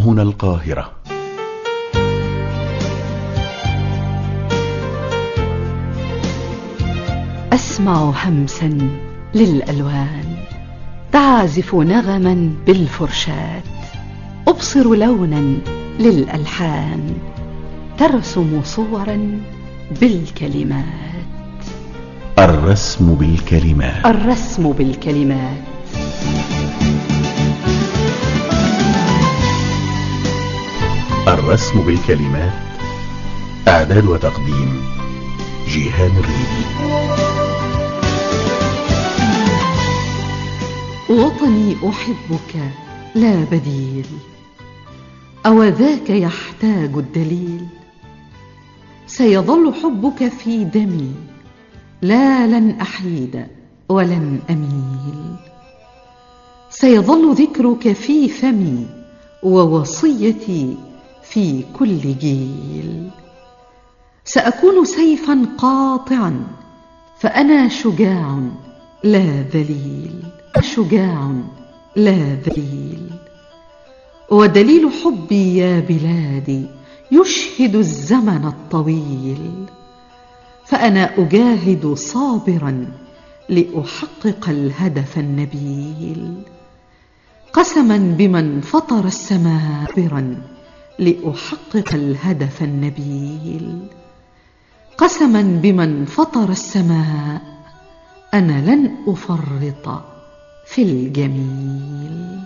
هنا القاهرة. أسمع همسا للألوان تعزف نغما بالفرشاة، أبصر لونا للألحان ترسم صورا بالكلمات. الرسم بالكلمات. الرسم بالكلمات. الرسم بالكلمات. إعداد وتقديم جيهان الريدي. وطني أحبك لا بديل، أو ذاك يحتاج الدليل؟ سيظل حبك في دمي، لا لن أحيد ولن أميل. سيظل ذكرك في فمي، ووصيتي في كل جيل. سأكون سيفا قاطعا، فأنا شجاع لا ذليل. شجاع لا ذليل. ودليل حبي يا بلادي يشهد الزمن الطويل، فأنا أجاهد صابرا لأحقق الهدف النبيل. قسما بمن فطر السماء صابرا لأحقق الهدف النبيل. قسما بمن فطر السماء أنا لن أفرط في الجميل.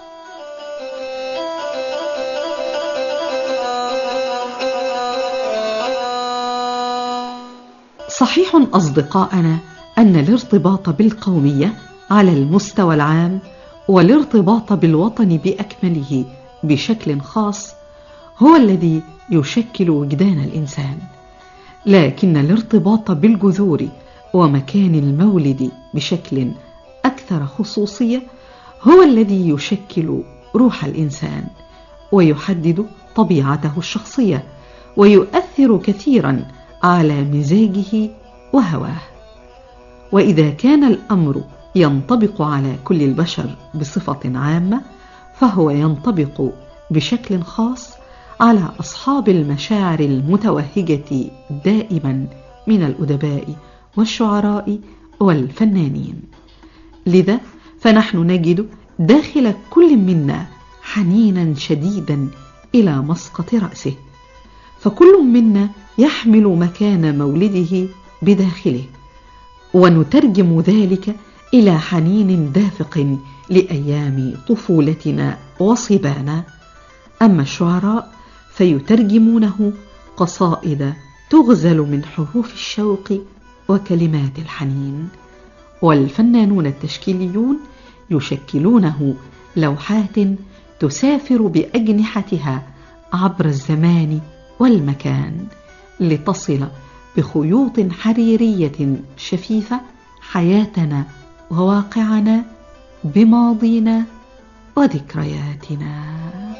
صحيح أصدقائنا أن الارتباط بالقومية على المستوى العام والارتباط بالوطن بأكمله بشكل خاص هو الذي يشكل وجدان الإنسان، لكن الارتباط بالجذور ومكان المولد بشكل أكثر خصوصية هو الذي يشكل روح الإنسان ويحدد طبيعته الشخصية ويؤثر كثيرا على مزاجه وهواه. وإذا كان الأمر ينطبق على كل البشر بصفة عامة، فهو ينطبق بشكل خاص على أصحاب المشاعر المتوهجة دائما من الأدباء والشعراء والفنانين. لذا فنحن نجد داخل كل منا حنينا شديدا إلى مسقط رأسه، فكل منا يحمل مكان مولده بداخله، ونترجم ذلك إلى حنين دافق لأيام طفولتنا وصبانا. أما الشعراء فيترجمونه قصائد تغزل من حروف الشوق وكلمات الحنين، والفنانون التشكيليون يشكلونه لوحات تسافر بأجنحتها عبر الزمان والمكان لتصل بخيوط حريرية شفيفة حياتنا وواقعنا بماضينا وذكرياتنا.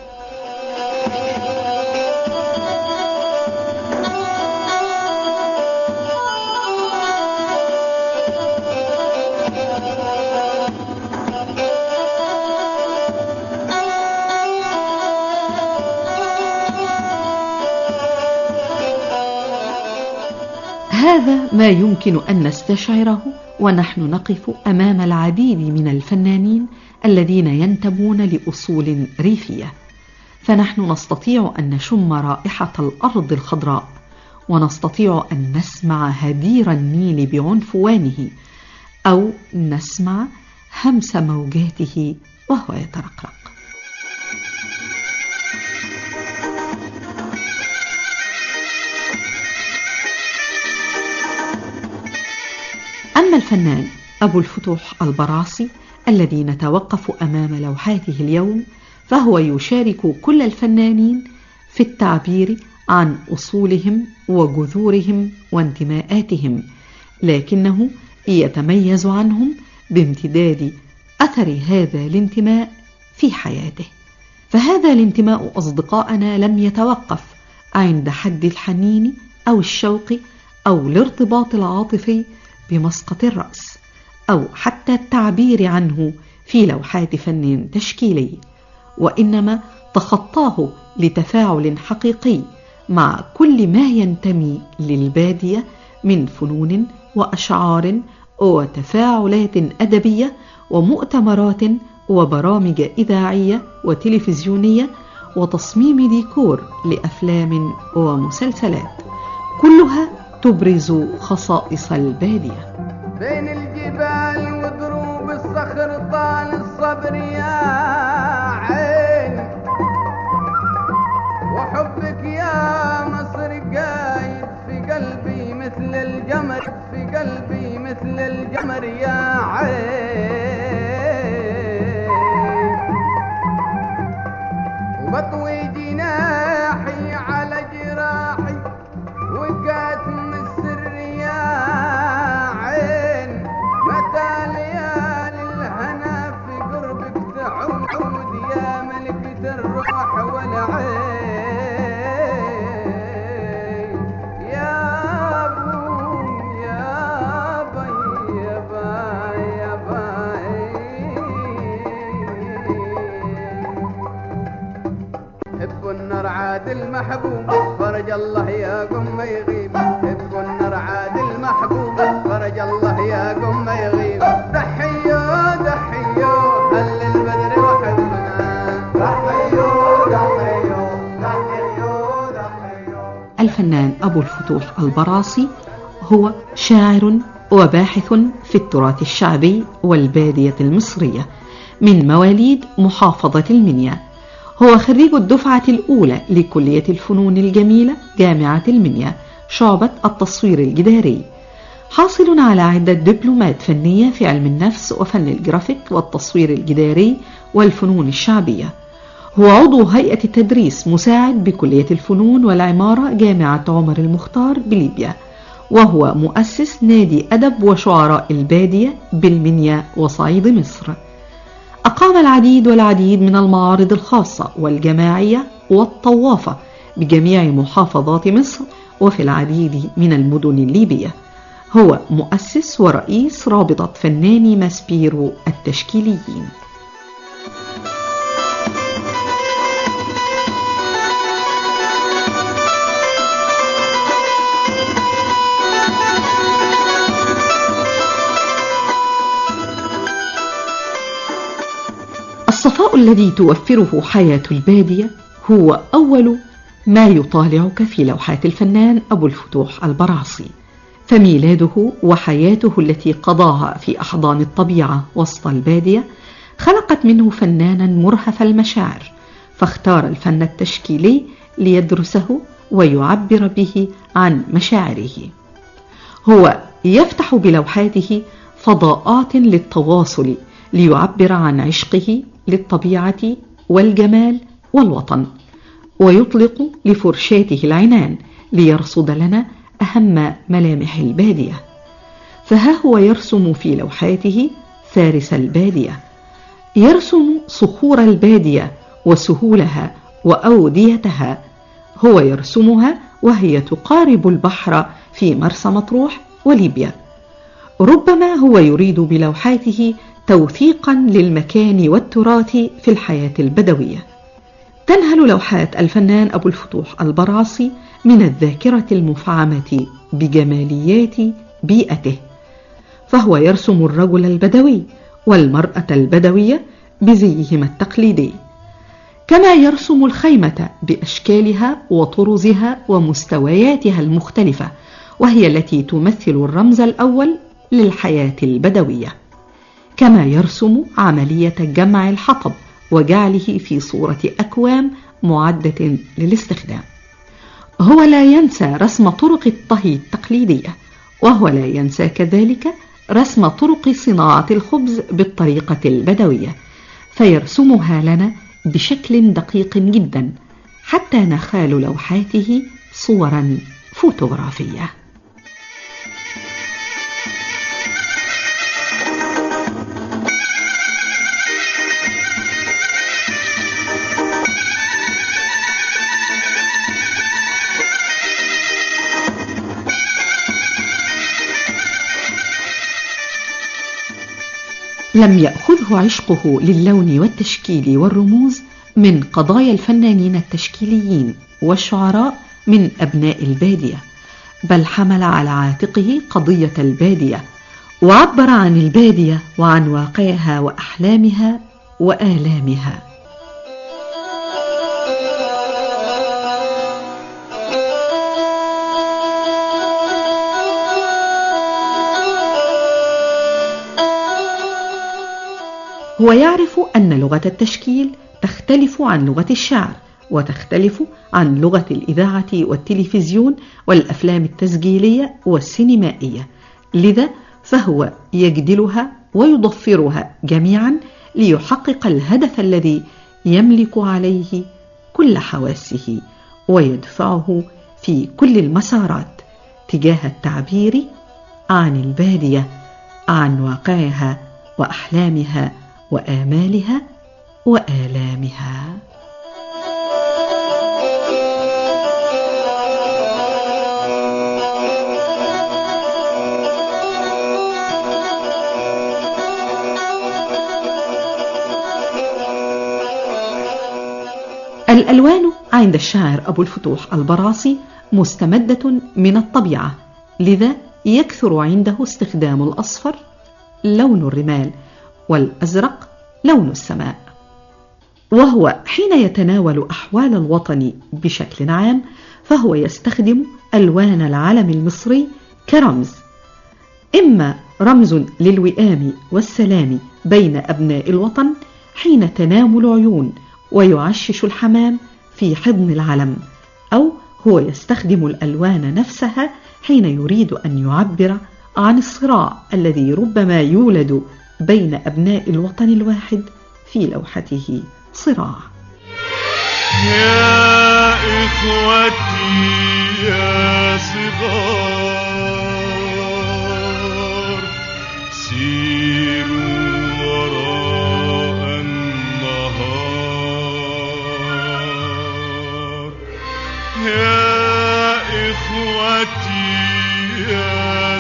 هذا ما يمكن أن نستشعره ونحن نقف أمام العديد من الفنانين الذين ينتمون لأصول ريفية، فنحن نستطيع أن نشم رائحة الأرض الخضراء، ونستطيع أن نسمع هدير النيل بعنفوانه، أو نسمع همس موجاته وهو يترقرق. أما الفنان أبو الفتوح البرعصي الذي نتوقف أمام لوحاته اليوم، فهو يشارك كل الفنانين في التعبير عن أصولهم وجذورهم وانتماءاتهم، لكنه يتميز عنهم بامتداد أثر هذا الانتماء في حياته. فهذا الانتماء أصدقائنا لم يتوقف عند حد الحنين أو الشوق أو الارتباط العاطفي بمسقط الرأس، أو حتى التعبير عنه في لوحات فن تشكيلي، وإنما تخطاه لتفاعل حقيقي مع كل ما ينتمي للبادية من فنون وأشعار وتفاعلات أدبية ومؤتمرات وبرامج إذاعية وتلفزيونية وتصميم ديكور لأفلام ومسلسلات، كلها تبرز خصائص البادية. بين الجبال ودروب الصخر طال الصبر يا عين، وحبك يا مصر قايد في قلبي مثل الجمر، في قلبي مثل الجمر يا عين. وبطوي جناحي على جراحي وكاتم السر يا عين، متى ليالي الهنا في قربك تعود يا ملكة الروح والعين. يا بو يا بي يا باي يا باي، حب النار عاد المحبوب فرج الله يا قم يغيب، حب النار عاد المحبوب فرج الله يا قم يغيب. ضحيو ضحيو هل البدر وحبنا، ضحيو ضحيو ضحيو ضحيو. الفنان أبو الفتوح البرعصي هو شاعر وباحث في التراث الشعبي والبادية المصرية، من مواليد محافظة المنيا. هو خريج الدفعة الأولى لكلية الفنون الجميلة جامعة المنيا، شعبة التصوير الجداري، حاصل على عدة دبلومات فنية في علم النفس وفن الجرافيك والتصوير الجداري والفنون الشعبية. هو عضو هيئة التدريس مساعد بكلية الفنون والعمارة جامعة عمر المختار بليبيا، وهو مؤسس نادي أدب وشعراء البادية بالمنيا وصعيد مصر. أقام العديد والعديد من المعارض الخاصة والجماعية والطوافة بجميع محافظات مصر وفي العديد من المدن الليبية. هو مؤسس ورئيس رابطة فناني ماسبيرو التشكيليين. الصفاء الذي توفره حياة البادية هو أول ما يطالعك في لوحات الفنان أبو الفتوح البرعصي، فميلاده وحياته التي قضاها في أحضان الطبيعة وسط البادية خلقت منه فنانا مرهف المشاعر، فاختار الفن التشكيلي ليدرسه ويعبر به عن مشاعره. هو يفتح بلوحاته فضاءات للتواصل ليعبر عن عشقه للطبيعة والجمال والوطن، ويطلق لفرشاته العنان ليرصد لنا أهم ملامح البادية. فها هو يرسم في لوحاته فارس البادية، يرسم صخور البادية وسهولها وأوديتها. هو يرسمها وهي تقارب البحر في مرسى مطروح وليبيا. ربما هو يريد بلوحاته توثيقا للمكان والتراث في الحياة البدوية. تنهل لوحات الفنان أبو الفتوح البرعصي من الذاكرة المفعمة بجماليات بيئته، فهو يرسم الرجل البدوي والمرأة البدوية بزيهما التقليدي، كما يرسم الخيمة بأشكالها وطرزها ومستوياتها المختلفة، وهي التي تمثل الرمز الأول للحياة البدوية. كما يرسم عملية جمع الحطب وجعله في صورة أكوام معدة للاستخدام. هو لا ينسى رسم طرق الطهي التقليدية، وهو لا ينسى كذلك رسم طرق صناعة الخبز بالطريقة البدوية، فيرسمها لنا بشكل دقيق جدا حتى نخال لوحاته صورا فوتوغرافية. لم يأخذه عشقه للون والتشكيل والرموز من قضايا الفنانين التشكيليين والشعراء من أبناء البادية، بل حمل على عاتقه قضية البادية، وعبر عن البادية وعن واقعها وأحلامها وآلامها. هو يعرف أن لغة التشكيل تختلف عن لغة الشعر، وتختلف عن لغة الإذاعة والتلفزيون والأفلام التسجيلية والسينمائية، لذا فهو يجدلها ويضفرها جميعا ليحقق الهدف الذي يملك عليه كل حواسه ويدفعه في كل المسارات تجاه التعبير عن البادية، عن واقعها وأحلامها وآمالها وآلامها. الألوان عند الشاعر أبو الفتوح البرعصي مستمدة من الطبيعة، لذا يكثر عنده استخدام الأصفر لون الرمال والأزرق لون السماء. وهو حين يتناول أحوال الوطن بشكل عام فهو يستخدم ألوان العلم المصري كرمز، إما رمز للوئام والسلام بين أبناء الوطن حين تنام العيون ويعشش الحمام في حضن العلم، أو هو يستخدم الألوان نفسها حين يريد أن يعبر عن الصراع الذي ربما يولد بين أبناء الوطن الواحد في لوحته صراع. يا إخوتي يا صغار سيروا وراء النهار، يا إخوتي يا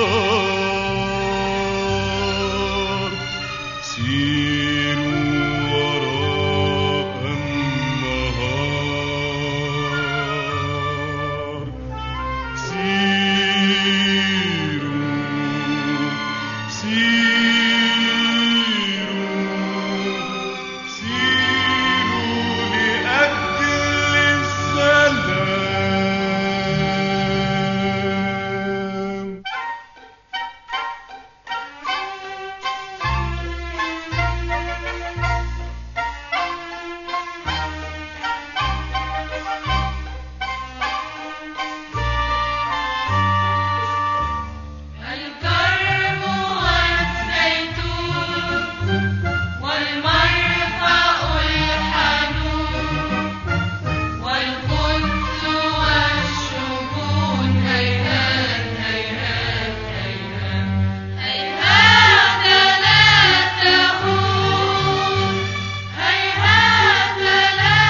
صغار سيروا وراء النهار، سيروا لأجل السلام. الكرم والزيتون والمرفأ الحنون والقدس والشجون، هيهات هيهات هيهات هيهات لا تهون، هيهات لا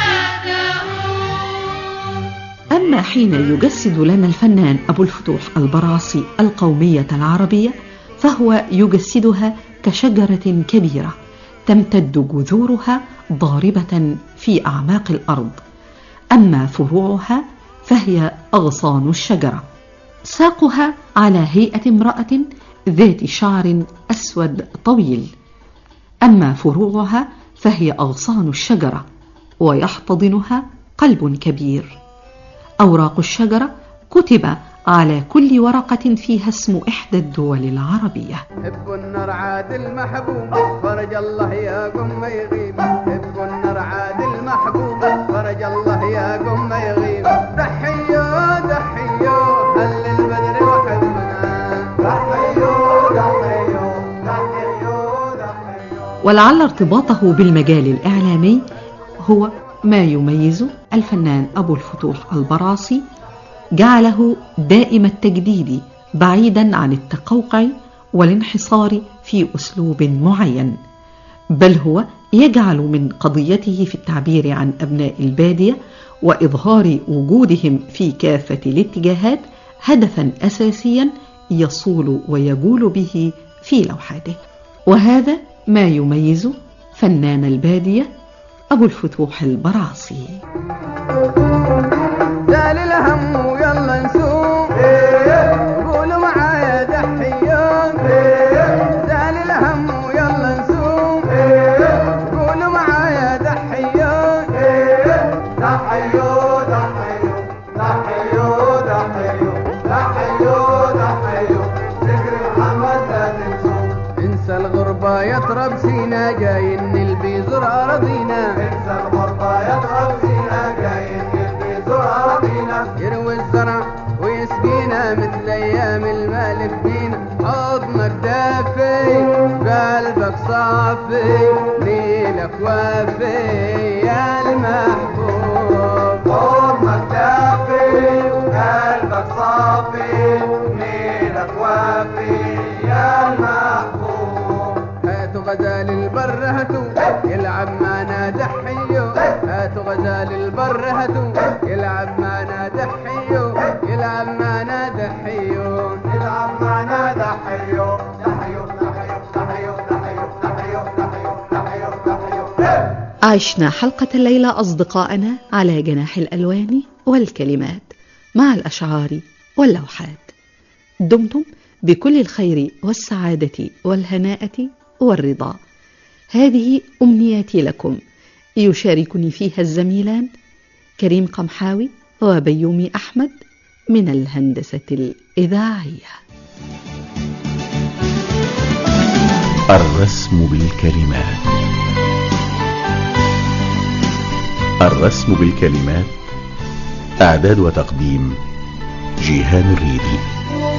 تهون. أما حين يجسد لنا الفنان أبو الفتوح البرعصي القومية العربية فهو يجسدها كشجرة كبيرة تمتد جذورها ضاربة في أعماق الأرض، أما فروعها فهي أغصان الشجرة، ساقها على هيئة امرأة ذات شعر أسود طويل، أما فروعها فهي أغصان الشجرة ويحتضنها قلب كبير. أوراق الشجرة كتب على كل ورقة فيها اسم إحدى الدول العربية. حب النار عاد المحبوب فرج الله يا قم ما يغيب، حب النار عاد المحبوب فرج الله يا قم ما يغيب. دحيو دحيو هل البدر وحبنا، دحيو دحيو دحيو دحيو. ولعل ارتباطه بالمجال الإعلامي هو ما يميز الفنان أبو الفتوح البرعصي، جعله دائم التجديد بعيدا عن التقوقع والانحصار في أسلوب معين، بل هو يجعل من قضيته في التعبير عن أبناء البادية وإظهار وجودهم في كافة الاتجاهات هدفا أساسيا يصول ويجول به في لوحاته. وهذا ما يميز فنان البادية أبو الفتوح البرعصي. زال الهم ويلا نسوم قولوا معايا دحيون زال الهم ويلا نسوم قولوا معايا دحيون دحيون دحيون دحيون دحيون دحيون دحيون ذكر محمد لا تنسوم انسى الغربة يطرب سينا جاي نلبي زر أراضينا انسى الغربة يطرب سينا جاي يروي الزرع ويسقينا مثل ايام المالك بينا حضنك دافي قلبك صافي ليلك وافي يا المحبوب حضنك دافي قلبك صافي ليلك وافي يا المحبوب هاتوا غزال البر هاتوا يلعب معنا دحيو هاتوا غزال البر هاتوا يلعب معنا دحيو يلعب معنا دحيو يلعب معنا دحيو دحيو دحيو دحيو دحيو دحيو دحيو دحيو دحيو. عشنا حلقة الليلة أصدقائنا على جناح الألوان والكلمات مع الأشعار واللوحات. دمتم بكل الخير والسعادة والهناءة والرضا. هذه أمنياتي لكم، يشاركني فيها الزميلان كريم قمحاوي وبيومي أحمد من الهندسة الإذاعية. الرسم بالكلمات. الرسم بالكلمات، إعداد وتقديم جيهان الريدي.